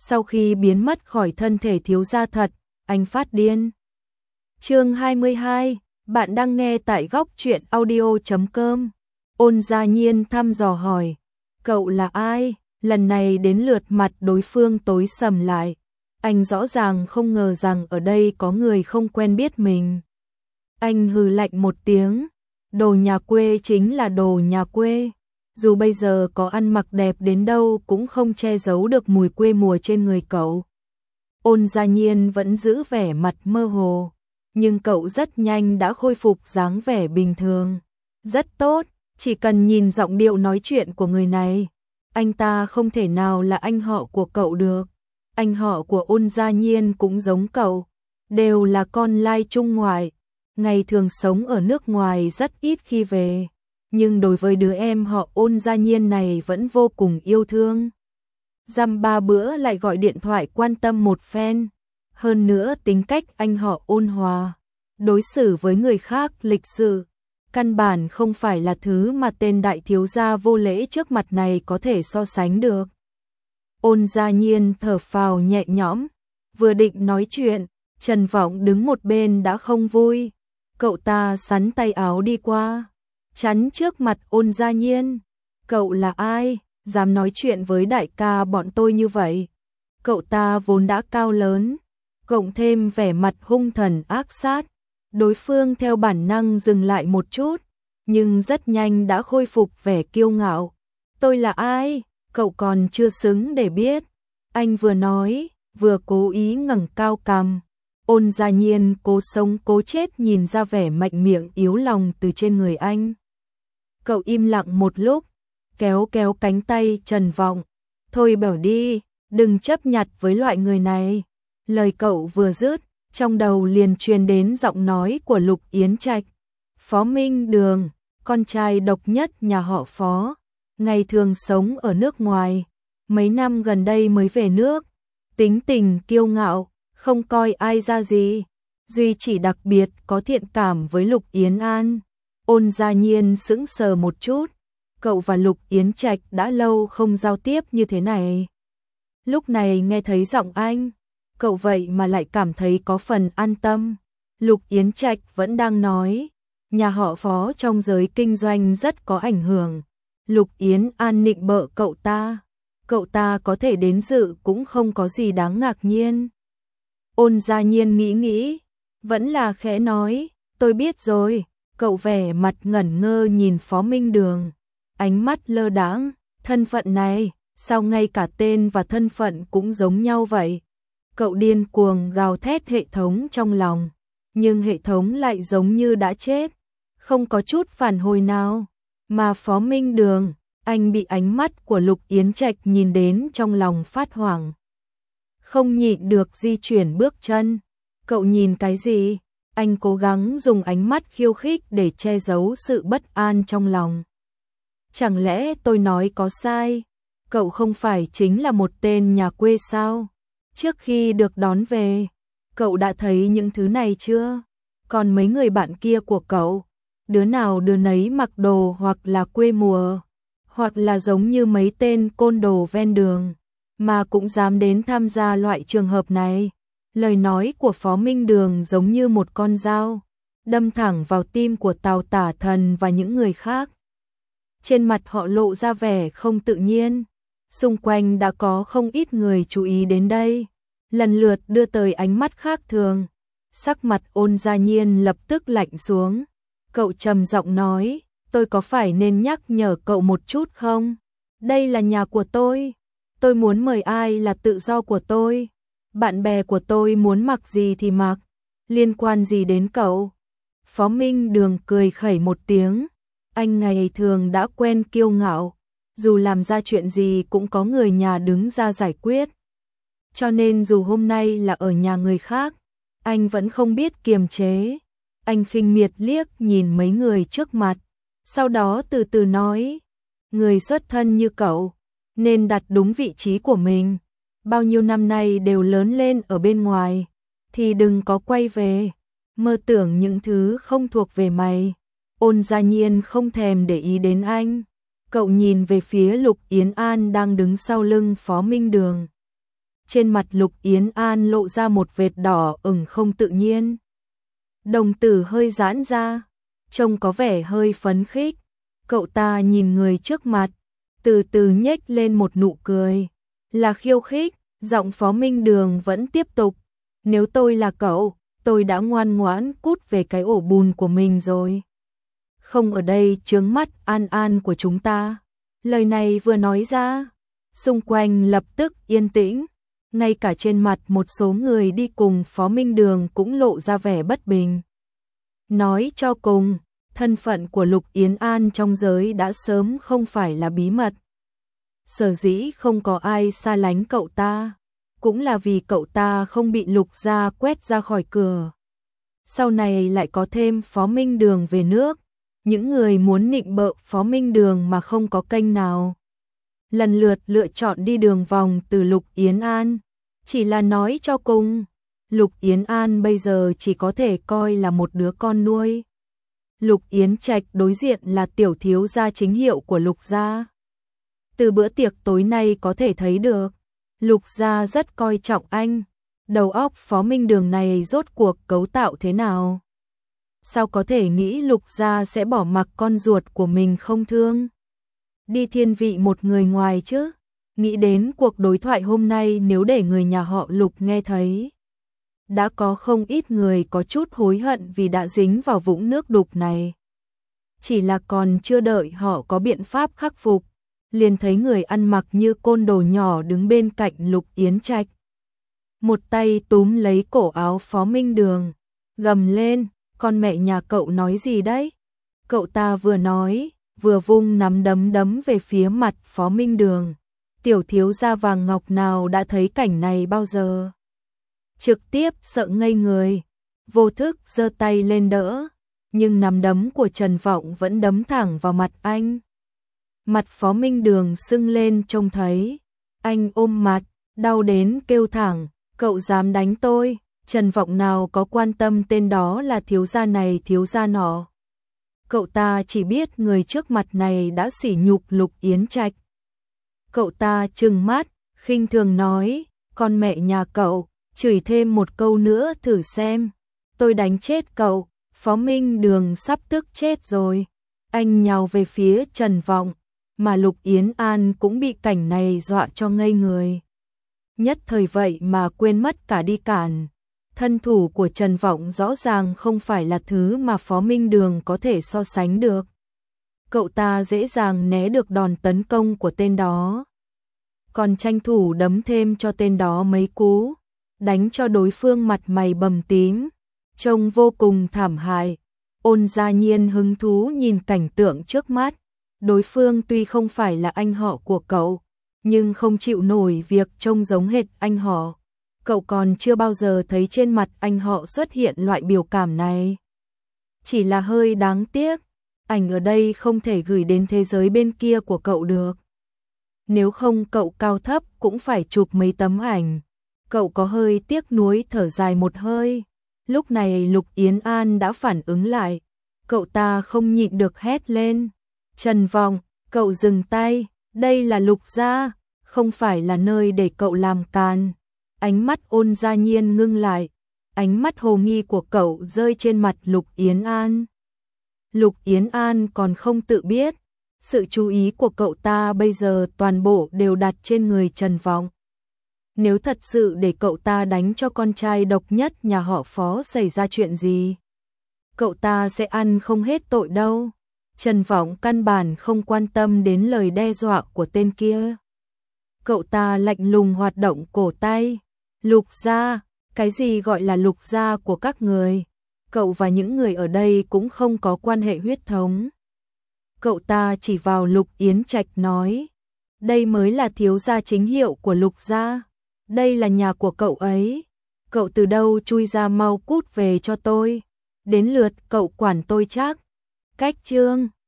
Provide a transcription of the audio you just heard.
sau khi biến mất khỏi thân thể thiếu gia thật, anh phát điên. Chương 22, bạn đang nghe tại góc truyện audio.com. Ôn Gia Nhiên thăm dò hỏi, cậu là ai? Lần này đến lượt mặt đối phương tối sầm lại. Anh rõ ràng không ngờ rằng ở đây có người không quen biết mình. Anh hừ lạnh một tiếng, đồ nhà quê chính là đồ nhà quê. Dù bây giờ có ăn mặc đẹp đến đâu cũng không che giấu được mùi quê mùa trên người cậu. Ôn Gia Nhiên vẫn giữ vẻ mặt mơ hồ, nhưng cậu rất nhanh đã khôi phục dáng vẻ bình thường. Rất tốt, chỉ cần nhìn giọng điệu nói chuyện của người này, anh ta không thể nào là anh họ của cậu được. Anh họ của Ôn Gia Nhiên cũng giống cậu, đều là con lai trung ngoại, ngày thường sống ở nước ngoài rất ít khi về, nhưng đối với đứa em họ Ôn Gia Nhiên này vẫn vô cùng yêu thương. Dăm ba bữa lại gọi điện thoại quan tâm một phen, hơn nữa tính cách anh họ ôn hòa, đối xử với người khác lịch sự, căn bản không phải là thứ mà tên đại thiếu gia vô lễ trước mặt này có thể so sánh được. Ôn Gia Nhiên thở phào nhẹ nhõm, vừa định nói chuyện, Trần Vọng đứng một bên đã không vui. Cậu ta xắn tay áo đi qua, chắn trước mặt Ôn Gia Nhiên. Cậu là ai, dám nói chuyện với đại ca bọn tôi như vậy? Cậu ta vốn đã cao lớn, cộng thêm vẻ mặt hung thần ác sát. Đối phương theo bản năng dừng lại một chút, nhưng rất nhanh đã khôi phục vẻ kiêu ngạo. Tôi là ai? Cậu còn chưa xứng để biết. Anh vừa nói, vừa cố ý ngẩng cao cằm. Ôn Gia Nhiên cố sống cố chết nhìn ra vẻ mạnh miệng yếu lòng từ trên người anh. Cậu im lặng một lúc, kéo kéo cánh tay Trần Vọng. Thôi bảo đi, đừng chấp nhặt với loại người này. Lời cậu vừa dứt, trong đầu liền truyền đến giọng nói của Lục Yến Trạch. Phó Minh Đường, con trai độc nhất nhà họ Phó, ngày thường sống ở nước ngoài, mấy năm gần đây mới về nước, tính tình kiêu ngạo, không coi ai ra gì, duy chỉ đặc biệt có thiện cảm với Lục Yến An. Ôn Gia Nhiên sững sờ một chút, cậu và Lục Yến Trạch đã lâu không giao tiếp như thế này. Lúc này nghe thấy giọng anh, cậu vậy mà lại cảm thấy có phần an tâm. Lục Yến Trạch vẫn đang nói, nhà họ Phó trong giới kinh doanh rất có ảnh hưởng. Lục Yến An nịnh bợ cậu ta có thể đến dự cũng không có gì đáng ngạc nhiên. Ôn Gia Nhiên nghĩ, vẫn là khẽ nói, tôi biết rồi. Cậu vẻ mặt ngẩn ngơ nhìn Phó Minh Đường, ánh mắt lơ đãng, thân phận này, sao ngay cả tên và thân phận cũng giống nhau vậy? Cậu điên cuồng gào thét hệ thống trong lòng, nhưng hệ thống lại giống như đã chết, không có chút phản hồi nào. Mà Phó Minh Đường, anh bị ánh mắt của Lục Yến Trạch nhìn đến trong lòng phát hoảng. Không nhịn được di chuyển bước chân. Cậu nhìn cái gì? Anh cố gắng dùng ánh mắt khiêu khích để che giấu sự bất an trong lòng. Chẳng lẽ tôi nói có sai? Cậu không phải chính là một tên nhà quê sao? Trước khi được đón về, cậu đã thấy những thứ này chưa? Còn mấy người bạn kia của cậu, đứa nào đứa nấy mặc đồ hoặc là quê mùa, hoặc là giống như mấy tên côn đồ ven đường, mà cũng dám đến tham gia loại trường hợp này. Lời nói của Phó Minh Đường giống như một con dao, đâm thẳng vào tim của Tào Tả Thần và những người khác. Trên mặt họ lộ ra vẻ không tự nhiên, xung quanh đã có không ít người chú ý đến đây, lần lượt đưa tới ánh mắt khác thường. Sắc mặt Ôn Gia Nhiên lập tức lạnh xuống, cậu trầm giọng nói, tôi có phải nên nhắc nhở cậu một chút không? Đây là nhà của tôi muốn mời ai là tự do của tôi. Bạn bè của tôi muốn mặc gì thì mặc, liên quan gì đến cậu? Phó Minh Đường cười khẩy một tiếng, anh ngày thường đã quen kiêu ngạo, dù làm ra chuyện gì cũng có người nhà đứng ra giải quyết. Cho nên dù hôm nay là ở nhà người khác, anh vẫn không biết kiềm chế. Anh khinh miệt liếc nhìn mấy người trước mặt, sau đó từ từ nói, người xuất thân như cậu, nên đặt đúng vị trí của mình. Bao nhiêu năm nay đều lớn lên ở bên ngoài, thì đừng có quay về, mơ tưởng những thứ không thuộc về mày. Ôn Gia Nhiên không thèm để ý đến anh, cậu nhìn về phía Lục Yến An đang đứng sau lưng Phó Minh Đường. trên mặt Lục Yến An lộ ra một vệt đỏ ửng không tự nhiên. Đồng tử hơi giãn ra, trông có vẻ hơi phấn khích. Cậu ta nhìn người trước mặt, từ từ nhếch lên một nụ cười, là khiêu khích. Giọng Phó Minh Đường vẫn tiếp tục, nếu tôi là cậu, tôi đã ngoan ngoãn cút về cái ổ bùn của mình rồi. Không ở đây chướng mắt An An của chúng ta. Lời này vừa nói ra, xung quanh lập tức yên tĩnh, ngay cả trên mặt một số người đi cùng Phó Minh Đường cũng lộ ra vẻ bất bình. Nói cho cùng, thân phận của Lục Yến An trong giới đã sớm không phải là bí mật. Sở dĩ không có ai xa lánh cậu ta, cũng là vì cậu ta không bị Lục gia quét ra khỏi cửa. Sau này lại có thêm Phó Minh Đường về nước, những người muốn nịnh bợ Phó Minh Đường mà không có kênh nào, lần lượt lựa chọn đi đường vòng từ Lục Yến An. Chỉ là nói cho cùng, Lục Yến An bây giờ chỉ có thể coi là một đứa con nuôi. Lục Yến Trạch đối diện là tiểu thiếu gia chính hiệu của Lục gia. Từ bữa tiệc tối nay có thể thấy được, Lục gia rất coi trọng anh. Đầu óc Phó Minh Đường này rốt cuộc cấu tạo thế nào? Sao có thể nghĩ Lục gia sẽ bỏ mặc con ruột của mình không thương? Đi thiên vị một người ngoài chứ? Nghĩ đến cuộc đối thoại hôm nay nếu để người nhà họ Lục nghe thấy. Đã có không ít người có chút hối hận vì đã dính vào vũng nước đục này. Chỉ là còn chưa đợi họ có biện pháp khắc phục, liền thấy người ăn mặc như côn đồ nhỏ đứng bên cạnh Lục Yến Trạch. Một tay túm lấy cổ áo Phó Minh Đường, gầm lên, con mẹ nhà cậu nói gì đấy? Cậu ta vừa nói, vừa vung nắm đấm đấm về phía mặt Phó Minh Đường. Tiểu thiếu gia vàng ngọc nào đã thấy cảnh này bao giờ? Trực tiếp sợ ngây người, vô thức giơ tay lên đỡ, nhưng nắm đấm của Trần Vọng vẫn đấm thẳng vào mặt anh. Mặt Phó Minh Đường sưng lên trông thấy, anh ôm mặt, đau đến kêu thẳng, cậu dám đánh tôi? Trần Vọng nào có quan tâm tên đó là thiếu gia này thiếu gia nọ. Cậu ta chỉ biết người trước mặt này đã sỉ nhục Lục Yến Trạch. Cậu ta trừng mắt, khinh thường nói, con mẹ nhà cậu, chửi thêm một câu nữa thử xem, tôi đánh chết cậu. Phó Minh Đường sắp tức chết rồi, anh nhào về phía Trần Vọng, mà Lục Yến An cũng bị cảnh này dọa cho ngây người. Nhất thời vậy mà quên mất cả đi cản. Thân thủ của Trần Vọng rõ ràng không phải là thứ mà Phó Minh Đường có thể so sánh được. Cậu ta dễ dàng né được đòn tấn công của tên đó, còn tranh thủ đấm thêm cho tên đó mấy cú, đánh cho đối phương mặt mày bầm tím, trông vô cùng thảm hại. Ôn Gia Nhiên hứng thú nhìn cảnh tượng trước mắt, đối phương tuy không phải là anh họ của cậu, nhưng không chịu nổi việc trông giống hệt anh họ. Cậu còn chưa bao giờ thấy trên mặt anh họ xuất hiện loại biểu cảm này. Chỉ là hơi đáng tiếc, ảnh ở đây không thể gửi đến thế giới bên kia của cậu được. Nếu không cậu cao thấp cũng phải chụp mấy tấm ảnh. Cậu có hơi tiếc nuối thở dài một hơi. Lúc này Lục Yến An đã phản ứng lại. Cậu ta không nhịn được hét lên. Trần Vọng, cậu dừng tay, đây là Lục gia, không phải là nơi để cậu làm càn. Ánh mắt Ôn Gia Nhiên ngưng lại, ánh mắt hồ nghi của cậu rơi trên mặt Lục Yến An. Lục Yến An còn không tự biết, sự chú ý của cậu ta bây giờ toàn bộ đều đặt trên người Trần Vọng. Nếu thật sự để cậu ta đánh cho con trai độc nhất nhà họ Phó xảy ra chuyện gì, cậu ta sẽ ăn không hết tội đâu. Trần Vọng căn bản không quan tâm đến lời đe dọa của tên kia. Cậu ta lạnh lùng hoạt động cổ tay. Lục gia, cái gì gọi là Lục gia của các người? Cậu và những người ở đây cũng không có quan hệ huyết thống. Cậu ta chỉ vào Lục Yến Trạch nói, đây mới là thiếu gia chính hiệu của Lục gia, đây là nhà của cậu ấy. Cậu từ đâu chui ra, mau cút về cho tôi, đến lượt cậu quản tôi chắc. Cách chương